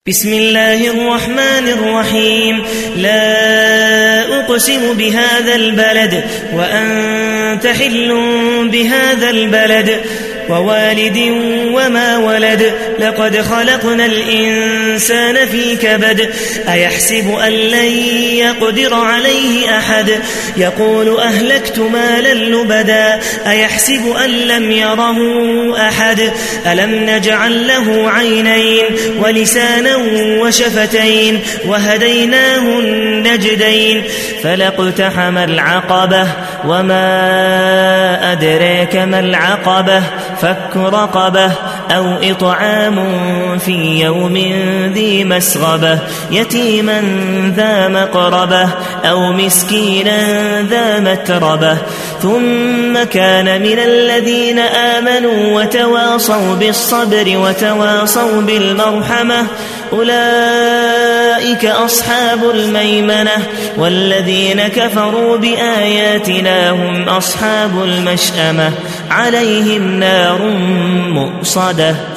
بسم الله الرحمن الرحيم. لا أقسم بهذا البلد وأنت حل بهذا البلد ووالد وما ولد. لقد خلقنا الإنسان في كبد. أيحسب أن لن يقدر عليه أحد. يقول أهلكت مالا لبدا. أيحسب أن لم يره أحد. ألم نجعل له عينين ولسانا وشفتين وهديناه النجدين. فلاقتحم العقبة وما أدريك ما العقبة. فك رقبة أو إطعام في يوم ذي مسغبة. يتيما ذا مقربة أو مسكينا ذا متربة. ثم كان من الذين آمنوا وتواصوا بالصبر وتواصوا بالمرحمة. أولئك أصحاب الميمنة. والذين كفروا بآياتنا هم أصحاب المشأمة. عليهم نار مؤصدة.